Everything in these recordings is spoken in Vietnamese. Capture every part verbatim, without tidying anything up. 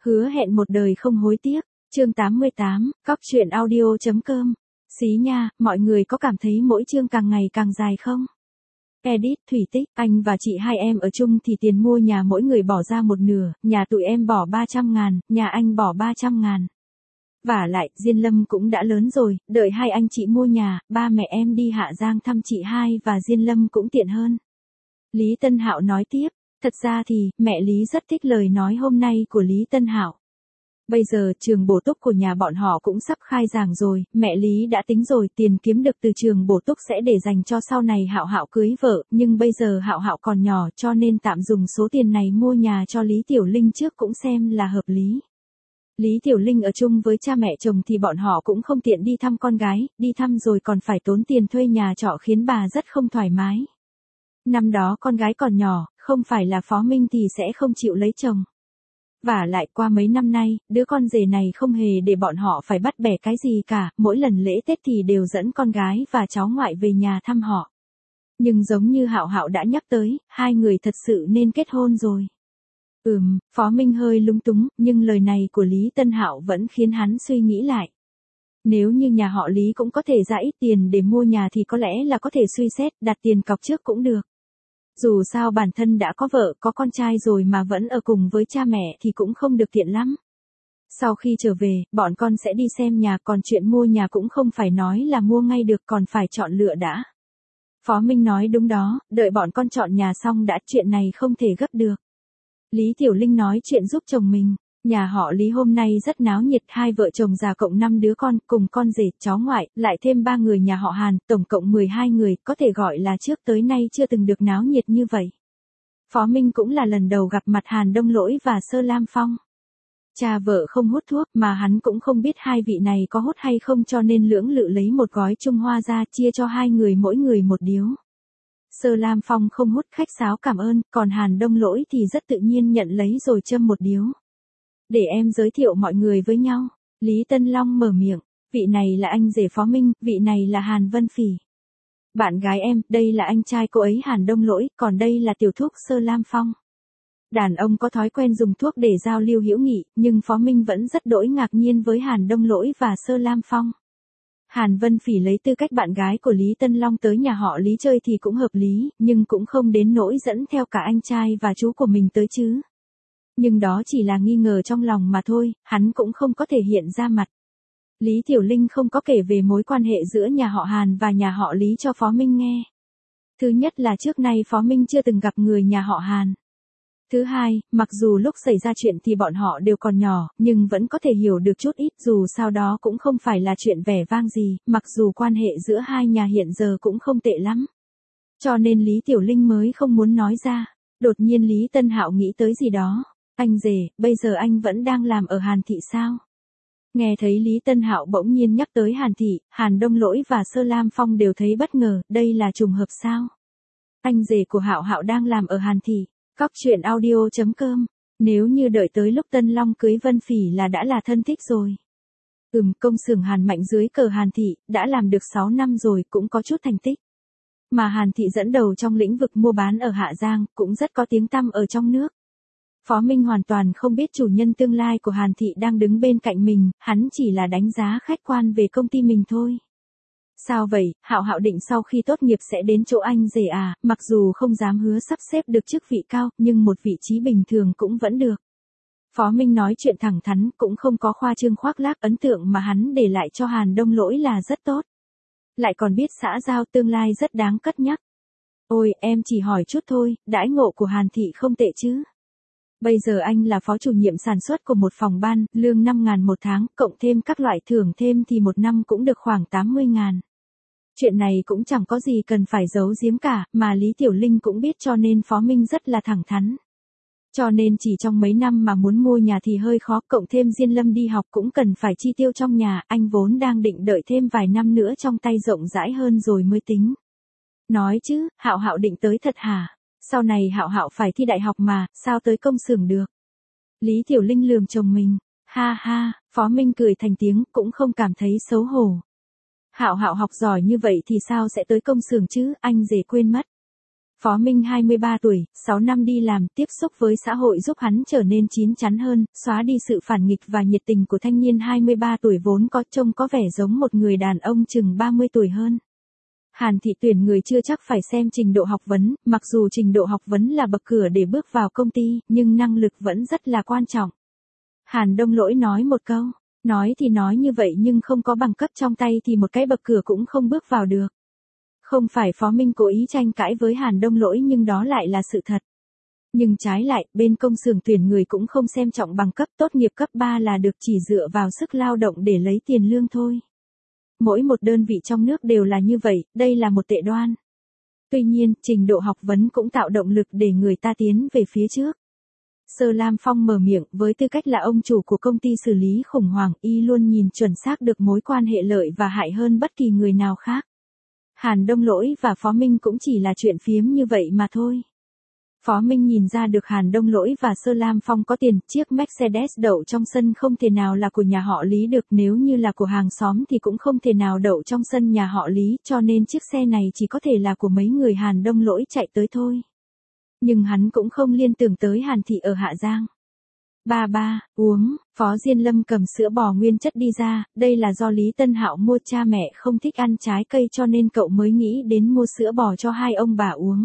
hứa hẹn một đời không hối tiếc. Chương tám mươi tám, cóc truyện audio chấm com. Xí nha, mọi người có cảm thấy mỗi chương càng ngày càng dài không? Edit, Thủy Tích, anh và chị hai em ở chung thì tiền mua nhà mỗi người bỏ ra một nửa, nhà tụi em bỏ ba trăm ngàn, nhà anh bỏ ba trăm ngàn. Vả lại, Diên Lâm cũng đã lớn rồi, đợi hai anh chị mua nhà, ba mẹ em đi Hạ Giang thăm chị hai và Diên Lâm cũng tiện hơn. Lý Tân Hạo nói tiếp, thật ra thì, mẹ Lý rất thích lời nói hôm nay của Lý Tân Hạo. Bây giờ trường bổ túc của nhà bọn họ cũng sắp khai giảng rồi, mẹ Lý đã tính rồi, tiền kiếm được từ trường bổ túc sẽ để dành cho sau này Hạo Hạo cưới vợ, nhưng bây giờ Hạo Hạo còn nhỏ cho nên tạm dùng số tiền này mua nhà cho Lý Tiểu Linh trước cũng xem là hợp lý. Lý Tiểu Linh ở chung với cha mẹ chồng thì bọn họ cũng không tiện đi thăm con gái, đi thăm rồi còn phải tốn tiền thuê nhà trọ khiến bà rất không thoải mái. Năm đó con gái còn nhỏ, không phải là Phó Minh thì sẽ không chịu lấy chồng. Vả lại qua mấy năm nay, đứa con rể này không hề để bọn họ phải bắt bẻ cái gì cả, mỗi lần lễ Tết thì đều dẫn con gái và cháu ngoại về nhà thăm họ. Nhưng giống như Hạo Hạo đã nhắc tới, hai người thật sự nên kết hôn rồi. Ừm, Phó Minh hơi lúng túng, nhưng lời này của Lý Tân Hạo vẫn khiến hắn suy nghĩ lại. Nếu như nhà họ Lý cũng có thể ra ít tiền để mua nhà thì có lẽ là có thể suy xét, đặt tiền cọc trước cũng được. Dù sao bản thân đã có vợ, có con trai rồi mà vẫn ở cùng với cha mẹ thì cũng không được tiện lắm. Sau khi trở về, bọn con sẽ đi xem nhà, còn chuyện mua nhà cũng không phải nói là mua ngay được, còn phải chọn lựa đã. Phó Minh nói đúng đó, đợi bọn con chọn nhà xong đã, chuyện này không thể gấp được. Lý Tiểu Linh nói chuyện giúp chồng mình. Nhà họ Lý hôm nay rất náo nhiệt, hai vợ chồng già cộng năm đứa con, cùng con rể, cháu ngoại, lại thêm ba người nhà họ Hàn, tổng cộng mười hai người, có thể gọi là trước tới nay chưa từng được náo nhiệt như vậy. Phó Minh cũng là lần đầu gặp mặt Hàn Đông Lỗi và Sơ Lam Phong. Cha vợ không hút thuốc mà hắn cũng không biết hai vị này có hút hay không cho nên lưỡng lự lấy một gói Trung Hoa ra chia cho hai người mỗi người một điếu. Sơ Lam Phong không hút khách sáo cảm ơn, còn Hàn Đông Lỗi thì rất tự nhiên nhận lấy rồi châm một điếu. Để em giới thiệu mọi người với nhau. Lý Tân Long mở miệng, vị này là anh rể Phó Minh, vị này là Hàn Vân Phỉ. Bạn gái em, đây là anh trai cô ấy Hàn Đông Lỗi, còn đây là tiểu thúc Sơ Lam Phong. Đàn ông có thói quen dùng thuốc để giao lưu hữu nghị, nhưng Phó Minh vẫn rất đỗi ngạc nhiên với Hàn Đông Lỗi và Sơ Lam Phong. Hàn Vân Phỉ lấy tư cách bạn gái của Lý Tân Long tới nhà họ Lý chơi thì cũng hợp lý, nhưng cũng không đến nỗi dẫn theo cả anh trai và chú của mình tới chứ. Nhưng đó chỉ là nghi ngờ trong lòng mà thôi, hắn cũng không có thể hiện ra mặt. Lý Tiểu Linh không có kể về mối quan hệ giữa nhà họ Hàn và nhà họ Lý cho Phó Minh nghe. Thứ nhất là trước nay Phó Minh chưa từng gặp người nhà họ Hàn. Thứ hai, mặc dù lúc xảy ra chuyện thì bọn họ đều còn nhỏ, nhưng vẫn có thể hiểu được chút ít, dù sao đó cũng không phải là chuyện vẻ vang gì, mặc dù quan hệ giữa hai nhà hiện giờ cũng không tệ lắm. Cho nên Lý Tiểu Linh mới không muốn nói ra. Đột nhiên Lý Tân Hạo nghĩ tới gì đó. Anh rể, bây giờ anh vẫn đang làm ở Hàn Thị sao? Nghe thấy Lý Tân Hạo bỗng nhiên nhắc tới Hàn Thị, Hàn Đông Lỗi và Sơ Lam Phong đều thấy bất ngờ, đây là trùng hợp sao? Anh rể của Hạo Hạo đang làm ở Hàn Thị. Cóc truyện audio chấm com. Nếu như đợi tới lúc Tân Long cưới Vân Phỉ là đã là thân thích rồi. Ừm, công xưởng Hàn Mạnh dưới cờ Hàn Thị, đã làm được sáu năm rồi, cũng có chút thành tích. Mà Hàn Thị dẫn đầu trong lĩnh vực mua bán ở Hạ Giang, cũng rất có tiếng tăm ở trong nước. Phó Minh hoàn toàn không biết chủ nhân tương lai của Hàn Thị đang đứng bên cạnh mình, hắn chỉ là đánh giá khách quan về công ty mình thôi. Sao vậy, Hạo Hạo định sau khi tốt nghiệp sẽ đến chỗ anh rể à, mặc dù không dám hứa sắp xếp được chức vị cao, nhưng một vị trí bình thường cũng vẫn được. Phó Minh nói chuyện thẳng thắn, cũng không có khoa trương khoác lác, ấn tượng mà hắn để lại cho Hàn Đông Lỗi là rất tốt. Lại còn biết xã giao, tương lai rất đáng cất nhắc. Ôi, em chỉ hỏi chút thôi, đãi ngộ của Hàn Thị không tệ chứ. Bây giờ anh là phó chủ nhiệm sản xuất của một phòng ban, lương năm ngàn một tháng, cộng thêm các loại thưởng thêm thì một năm cũng được khoảng tám mươi ngàn. Chuyện này cũng chẳng có gì cần phải giấu giếm cả, mà Lý Tiểu Linh cũng biết cho nên Phó Minh rất là thẳng thắn. Cho nên chỉ trong mấy năm mà muốn mua nhà thì hơi khó, cộng thêm Diên Lâm đi học cũng cần phải chi tiêu trong nhà, anh vốn đang định đợi thêm vài năm nữa trong tay rộng rãi hơn rồi mới tính. Nói chứ, Hạo Hạo định tới thật hả? Sau này Hạo Hạo phải thi đại học mà, sao tới công xưởng được? Lý Tiểu Linh lườm chồng mình, ha ha, Phó Minh cười thành tiếng, cũng không cảm thấy xấu hổ. Hạo Hạo học giỏi như vậy thì sao sẽ tới công xưởng chứ, anh rể quên mất. Phó Minh hai mươi ba tuổi, sáu năm đi làm, tiếp xúc với xã hội giúp hắn trở nên chín chắn hơn, xóa đi sự phản nghịch và nhiệt tình của thanh niên hai mươi ba tuổi vốn có trông có vẻ giống một người đàn ông chừng ba mươi tuổi hơn. Hàn Thị tuyển người chưa chắc phải xem trình độ học vấn, mặc dù trình độ học vấn là bậc cửa để bước vào công ty, nhưng năng lực vẫn rất là quan trọng. Hàn Đông Lỗi nói một câu, nói thì nói như vậy nhưng không có bằng cấp trong tay thì một cái bậc cửa cũng không bước vào được. Không phải Phó Minh cố ý tranh cãi với Hàn Đông Lỗi nhưng đó lại là sự thật. Nhưng trái lại, bên công xưởng tuyển người cũng không xem trọng bằng cấp, tốt nghiệp cấp ba là được, chỉ dựa vào sức lao động để lấy tiền lương thôi. Mỗi một đơn vị trong nước đều là như vậy, đây là một tệ đoan. Tuy nhiên, trình độ học vấn cũng tạo động lực để người ta tiến về phía trước. Sơ Lam Phong mở miệng, với tư cách là ông chủ của công ty xử lý khủng hoảng, y luôn nhìn chuẩn xác được mối quan hệ lợi và hại hơn bất kỳ người nào khác. Hàn Đông Lỗi và Phó Minh cũng chỉ là chuyện phiếm như vậy mà thôi. Phó Minh nhìn ra được Hàn Đông Lỗi và Sơ Lam Phong có tiền, chiếc Mercedes đậu trong sân không thể nào là của nhà họ Lý được, nếu như là của hàng xóm thì cũng không thể nào đậu trong sân nhà họ Lý, cho nên chiếc xe này chỉ có thể là của mấy người Hàn Đông Lỗi chạy tới thôi. Nhưng hắn cũng không liên tưởng tới Hàn Thị ở Hạ Giang. Ba ba, uống, Phó Diên Lâm cầm sữa bò nguyên chất đi ra, đây là do Lý Tân Hạo mua, cha mẹ không thích ăn trái cây cho nên cậu mới nghĩ đến mua sữa bò cho hai ông bà uống.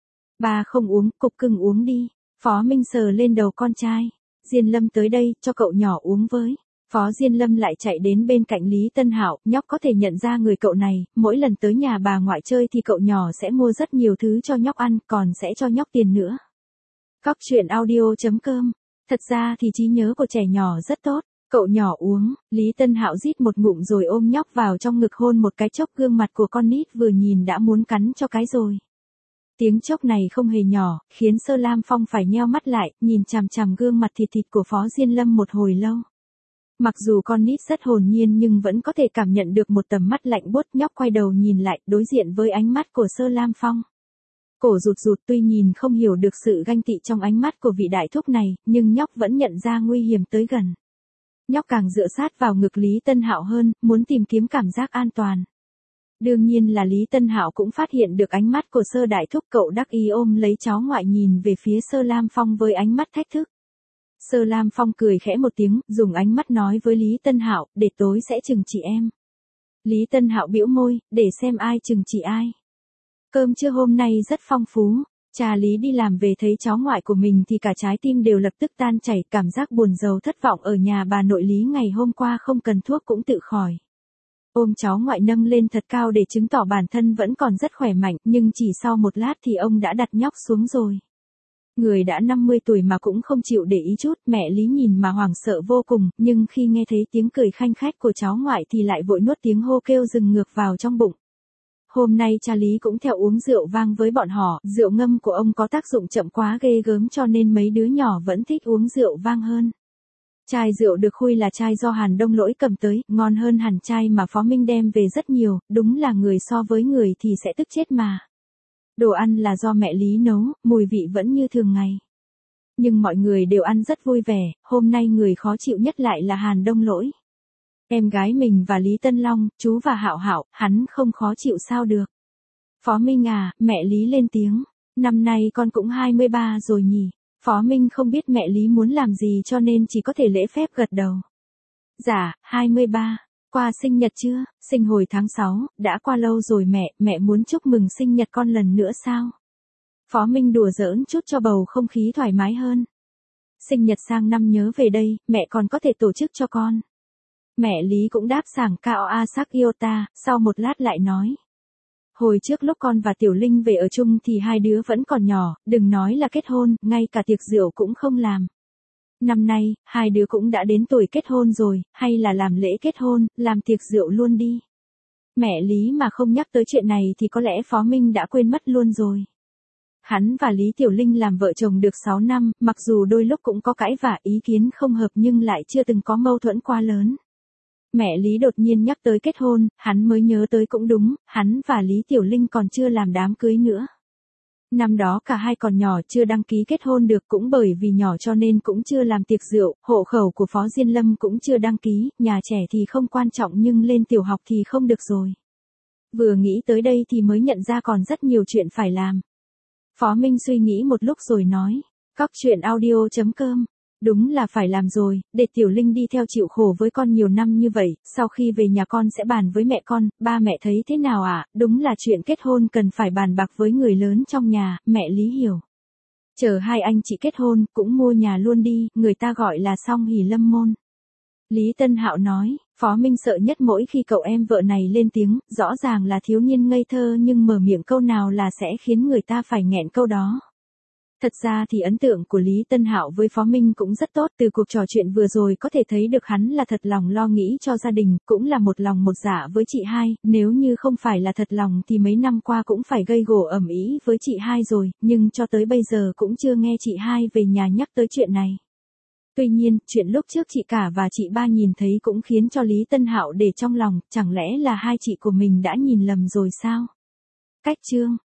Ba không uống, cục cưng uống đi. Phó Minh sờ lên đầu con trai. Diên Lâm tới đây, cho cậu nhỏ uống với. Phó Diên Lâm lại chạy đến bên cạnh Lý Tân Hạo, nhóc có thể nhận ra người cậu này, mỗi lần tới nhà bà ngoại chơi thì cậu nhỏ sẽ mua rất nhiều thứ cho nhóc ăn, còn sẽ cho nhóc tiền nữa. Cóc truyện audio chấm com. Thật ra thì trí nhớ của trẻ nhỏ rất tốt. Cậu nhỏ uống, Lý Tân Hạo rít một ngụm rồi ôm nhóc vào trong ngực hôn một cái, chốc gương mặt của con nít vừa nhìn đã muốn cắn cho cái rồi. Tiếng chốc này không hề nhỏ, khiến Sơ Lam Phong phải nheo mắt lại, nhìn chằm chằm gương mặt thịt thịt của Phó Diên Lâm một hồi lâu. Mặc dù con nít rất hồn nhiên nhưng vẫn có thể cảm nhận được một tầm mắt lạnh buốt, nhóc quay đầu nhìn lại, đối diện với ánh mắt của Sơ Lam Phong. Cổ rụt rụt, tuy nhìn không hiểu được sự ganh tị trong ánh mắt của vị đại thúc này, nhưng nhóc vẫn nhận ra nguy hiểm tới gần. Nhóc càng dựa sát vào ngực Lý Tân Hạo hơn, muốn tìm kiếm cảm giác an toàn. Đương nhiên là Lý Tân Hạo cũng phát hiện được ánh mắt của Sơ đại thúc, cậu đắc ý ôm lấy cháu ngoại nhìn về phía Sơ Lam Phong với ánh mắt thách thức. Sơ Lam Phong cười khẽ một tiếng, dùng ánh mắt nói với Lý Tân Hạo, để tối sẽ chừng chị em. Lý Tân Hạo bĩu môi, để xem ai chừng chị ai. Cơm trưa hôm nay rất phong phú. Cha Lý đi làm về thấy cháu ngoại của mình thì cả trái tim đều lập tức tan chảy, cảm giác buồn rầu thất vọng ở nhà bà nội Lý ngày hôm qua không cần thuốc cũng tự khỏi. Ôm cháu ngoại nâng lên thật cao để chứng tỏ bản thân vẫn còn rất khỏe mạnh, nhưng chỉ sau một lát thì ông đã đặt nhóc xuống rồi. Người đã năm mươi tuổi mà cũng không chịu để ý chút, mẹ Lý nhìn mà hoảng sợ vô cùng, nhưng khi nghe thấy tiếng cười khanh khách của cháu ngoại thì lại vội nuốt tiếng hô kêu dừng ngược vào trong bụng. Hôm nay cha Lý cũng theo uống rượu vang với bọn họ, rượu ngâm của ông có tác dụng chậm quá ghê gớm cho nên mấy đứa nhỏ vẫn thích uống rượu vang hơn. Chai rượu được khui là chai do Hàn Đông Lỗi cầm tới, ngon hơn hẳn chai mà Phó Minh đem về rất nhiều, đúng là người so với người thì sẽ tức chết mà. Đồ ăn là do mẹ Lý nấu, mùi vị vẫn như thường ngày. Nhưng mọi người đều ăn rất vui vẻ, hôm nay người khó chịu nhất lại là Hàn Đông Lỗi. Em gái mình và Lý Tân Long, chú và Hạo Hạo, hắn không khó chịu sao được. Phó Minh à, mẹ Lý lên tiếng, năm nay con cũng hai mươi ba rồi nhỉ. Phó Minh không biết mẹ Lý muốn làm gì cho nên chỉ có thể lễ phép gật đầu. Dạ, hai mươi ba, qua sinh nhật chưa? Sinh hồi tháng sáu, đã qua lâu rồi mẹ, mẹ muốn chúc mừng sinh nhật con lần nữa sao? Phó Minh đùa giỡn chút cho bầu không khí thoải mái hơn. Sinh nhật sang năm nhớ về đây, mẹ còn có thể tổ chức cho con. Mẹ Lý cũng đáp sảng cao a sắc iota, sau một lát lại nói. Hồi trước lúc con và Tiểu Linh về ở chung thì hai đứa vẫn còn nhỏ, đừng nói là kết hôn, ngay cả tiệc rượu cũng không làm. Năm nay, hai đứa cũng đã đến tuổi kết hôn rồi, hay là làm lễ kết hôn, làm tiệc rượu luôn đi. Mẹ Lý mà không nhắc tới chuyện này thì có lẽ Phó Minh đã quên mất luôn rồi. Hắn và Lý Tiểu Linh làm vợ chồng được sáu năm, mặc dù đôi lúc cũng có cãi vã ý kiến không hợp nhưng lại chưa từng có mâu thuẫn quá lớn. Mẹ Lý đột nhiên nhắc tới kết hôn, hắn mới nhớ tới cũng đúng, hắn và Lý Tiểu Linh còn chưa làm đám cưới nữa. Năm đó cả hai còn nhỏ chưa đăng ký kết hôn được, cũng bởi vì nhỏ cho nên cũng chưa làm tiệc rượu, hộ khẩu của Phó Diên Lâm cũng chưa đăng ký, nhà trẻ thì không quan trọng nhưng lên tiểu học thì không được rồi. Vừa nghĩ tới đây thì mới nhận ra còn rất nhiều chuyện phải làm. Phó Minh suy nghĩ một lúc rồi nói. Cóc truyện audio chấm com. Đúng là phải làm rồi, để Tiểu Linh đi theo chịu khổ với con nhiều năm như vậy, sau khi về nhà con sẽ bàn với mẹ con, ba mẹ thấy thế nào ạ? À? Đúng là chuyện kết hôn cần phải bàn bạc với người lớn trong nhà, mẹ Lý hiểu. Chờ hai anh chị kết hôn, cũng mua nhà luôn đi, người ta gọi là song hỷ lâm môn. Lý Tân Hạo nói, Phó Minh sợ nhất mỗi khi cậu em vợ này lên tiếng, rõ ràng là thiếu niên ngây thơ nhưng mở miệng câu nào là sẽ khiến người ta phải nghẹn câu đó. Thật ra thì ấn tượng của Lý Tân Hạo với Phó Minh cũng rất tốt, từ cuộc trò chuyện vừa rồi có thể thấy được hắn là thật lòng lo nghĩ cho gia đình, cũng là một lòng một dạ với chị hai, nếu như không phải là thật lòng thì mấy năm qua cũng phải gây gổ ầm ĩ với chị hai rồi, nhưng cho tới bây giờ cũng chưa nghe chị hai về nhà nhắc tới chuyện này. Tuy nhiên, chuyện lúc trước chị cả và chị ba nhìn thấy cũng khiến cho Lý Tân Hạo để trong lòng, chẳng lẽ là hai chị của mình đã nhìn lầm rồi sao? Cách chương